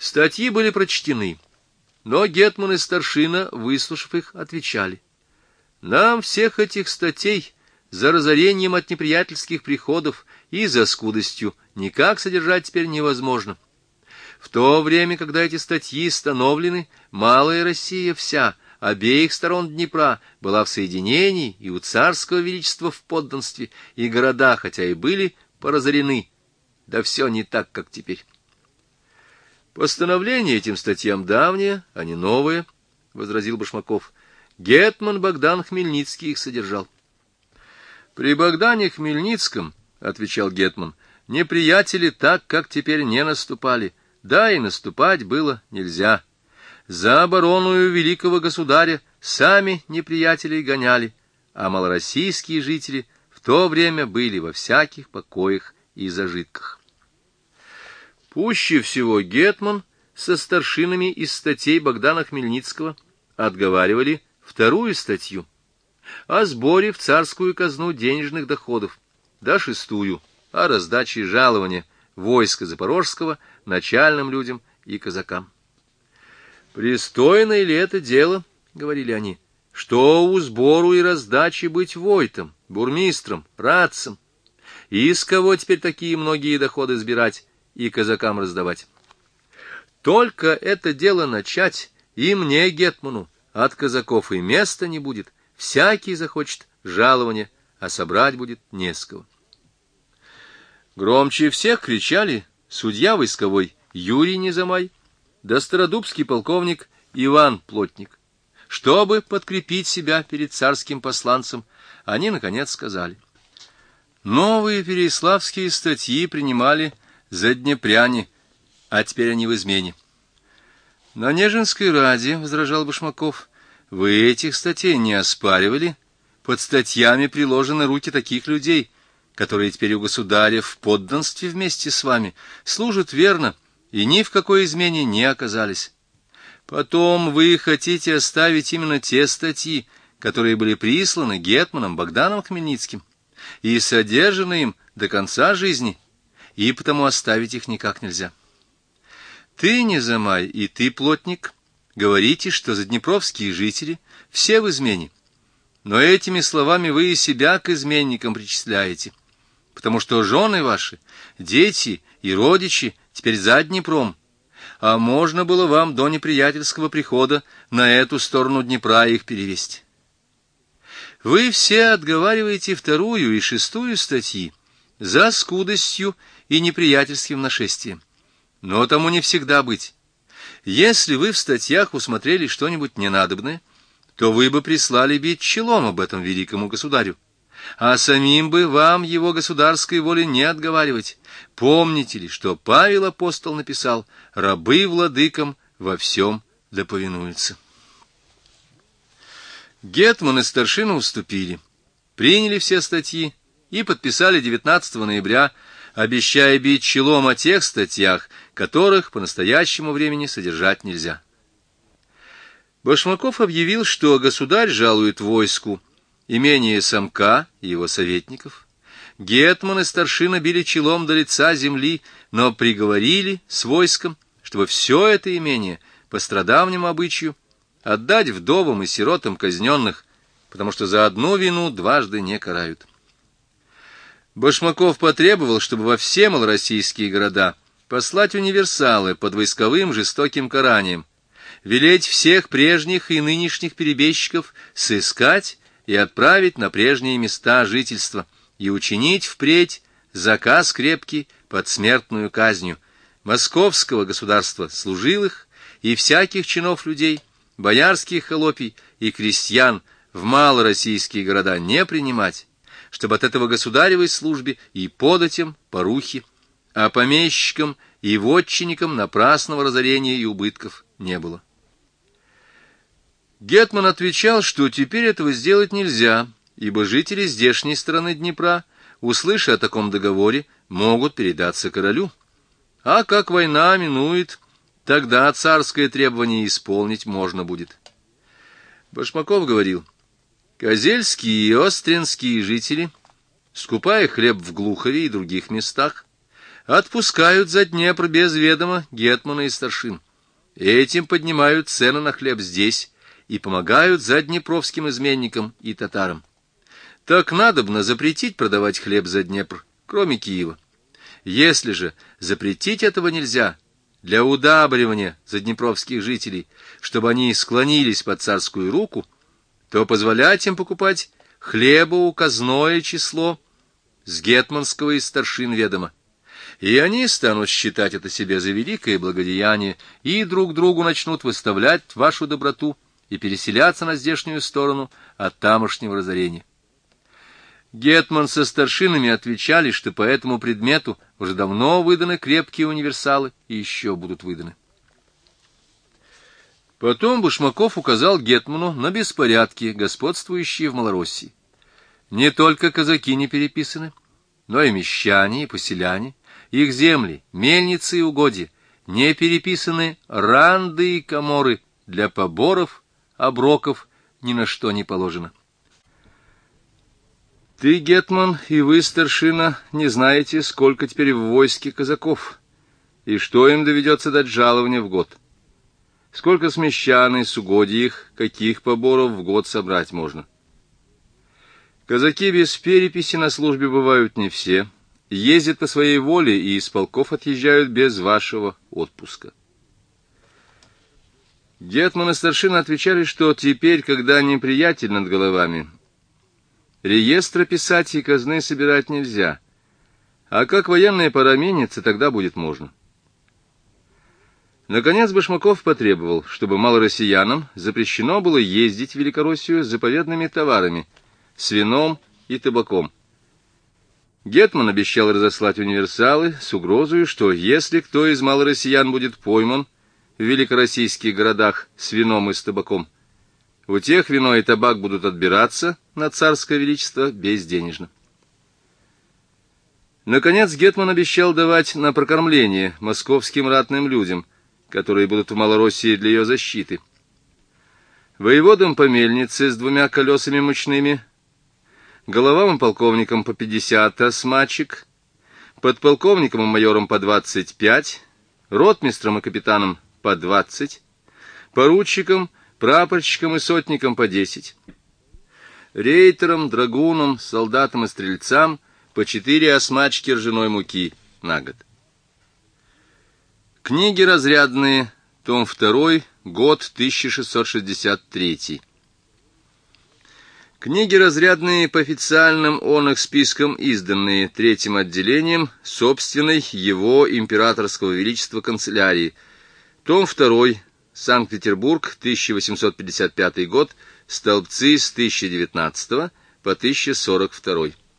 Статьи были прочтены, но гетман и старшина, выслушав их, отвечали: «Нам всех этих статей за разорением от неприятельских приходов и за скудостью никак содержать теперь невозможно. В то время, когда эти статьи становлены, малая Россия вся, обеих сторон Днепра, была в соединении и у царского величества в подданстве, и города, хотя и были поразорены, да все не так, как теперь». «Постановление этим статьям давнее, а не новое», — возразил Башмаков. «Гетман Богдан Хмельницкий их содержал». «При Богдане Хмельницком, — отвечал гетман, — неприятели так, как теперь, не наступали, да и наступать было нельзя. За оборону великого государя сами неприятелей гоняли, а малороссийские жители в то время были во всяких покоях и зажитках». Пуще всего гетман со старшинами из статей Богдана Хмельницкого отговаривали вторую статью о сборе в царскую казну денежных доходов, да шестую о раздаче жалования войска Запорожского начальным людям и казакам. «Пристойно ли это дело, — говорили они, — что у сбору и раздачи быть войтом, бурмистром, радцем? И с кого теперь такие многие доходы сбирать и казакам раздавать? Только это дело начать, и мне, гетману, от казаков и места не будет, всякий захочет жалования, а собрать будет не с кого». Громче всех кричали судья войсковой Юрий Незамай да стародубский полковник Иван Плотник. Чтобы подкрепить себя перед царским посланцем, они, наконец, сказали: «Новые переяславские статьи принимали за днепряне, а теперь они в измене». «На Нежинской раде, — возражал Башмаков, — вы этих статей не оспаривали. Под статьями приложены руки таких людей, которые теперь у государя в подданстве вместе с вами служат верно и ни в какой измене не оказались. Потом вы хотите оставить именно те статьи, которые были присланы гетманом Богданом Хмельницким и содержаны им до конца жизни, и потому оставить их никак нельзя. Ты, Незамай, и ты, Плотник, говорите, что заднепровские жители все в измене, но этими словами вы и себя к изменникам причисляете, потому что жены ваши, дети и родичи теперь за Днепром, а можно было вам до неприятельского прихода на эту сторону Днепра их перевести. Вы все отговариваете вторую и шестую статьи за скудостью и неприятельским нашествием, но тому не всегда быть. Если вы в статьях усмотрели что-нибудь ненадобное, то вы бы прислали бить челом об этом великому государю, а самим бы вам его государской воли не отговаривать. Помните ли, что Павел апостол написал: «Рабы владыкам во всем да повинуются». Гетман и старшина уступили, приняли все статьи и подписали 19 ноября, обещая бить челом о тех статьях, которых по настоящему времени содержать нельзя. Башмаков объявил, что государь жалует войску имение Самка и его советников. Гетман и старшина били челом до лица земли, но приговорили с войском, чтобы все это имение по страдавнему обычаю отдать вдовам и сиротам казненных, потому что за одну вину дважды не карают. Башмаков потребовал, чтобы во все малороссийские города послать универсалы под войсковым жестоким каранием, велеть всех прежних и нынешних перебежчиков сыскать и отправить на прежние места жительства, и учинить впредь заказ крепкий под смертную казнью московского государства служилых и всяких чинов людей, боярских холопий и крестьян в малороссийские города не принимать, чтобы от этого государевой службе и податям порухи, а помещикам и вотчинникам напрасного разорения и убытков не было. Гетман отвечал, что теперь этого сделать нельзя, ибо жители здешней стороны Днепра, услыша о таком договоре, могут передаться королю. А как война минует, тогда царское требование исполнить можно будет. Башмаков говорил: козельские и остринские жители, скупая хлеб в Глухове и других местах, отпускают за Днепр без ведома гетмана и старшин. Этим поднимают цены на хлеб здесь и помогают заднепровским изменникам и татарам. Так надобно запретить продавать хлеб за Днепр, кроме Киева. Если же запретить этого нельзя, для удабривания заднепровских жителей, чтобы они склонились под царскую руку, то позволять им покупать хлеба указное число с гетманского и старшин ведома. И они станут считать это себе за великое благодеяние, и друг другу начнут выставлять вашу доброту и переселяться на здешнюю сторону от тамошнего разорения. Гетман со старшинами отвечали, что по этому предмету уже давно выданы крепкие универсалы и еще будут выданы. Потом Башмаков указал гетману на беспорядки, господствующие в Малороссии. Не только казаки не переписаны, но и мещане, и поселяне, их земли, мельницы и угодья, не переписаны ранды и каморы, для поборов, оброков ни на что не положено. Ты, гетман, и вы, старшина, не знаете, сколько теперь в войске казаков, и что им доведется дать жалование в год. Сколько с мещан и с угодий их, каких поборов в год собрать можно. Казаки без переписи на службе бывают не все, ездят по своей воле и из полков отъезжают без вашего отпуска. Гетман и старшина отвечали, что теперь, когда неприятель над головами, реестра писать и казны собирать нельзя, а как военная пора менится, тогда будет можно. Наконец Башмаков потребовал, чтобы малороссиянам запрещено было ездить в Великороссию с заповедными товарами, с вином и табаком. Гетман обещал разослать универсалы с угрозой, что если кто из малороссиян будет пойман в великороссийских городах с вином и с табаком, у тех вино и табак будут отбираться на царское величество безденежно. Наконец гетман обещал давать на прокормление московским ратным людям, которые будут в Малороссии для ее защиты. Воеводам по мельнице с 2 колесами мучными, головам и полковникам по 50 осмачек, подполковникам и майорам по 25, ротмистрам и капитанам по 20, поручикам, прапорщикам и сотникам по 10, рейтерам, драгунам, солдатам и стрельцам по 4 осмачки ржаной муки на год. Книги разрядные, том 2, год 1663. Книги разрядные по официальным их спискам, изданные третьим отделением собственной его императорского величества канцелярии. Том 2, Санкт-Петербург, 1855 год, столбцы с 1019 по 1042.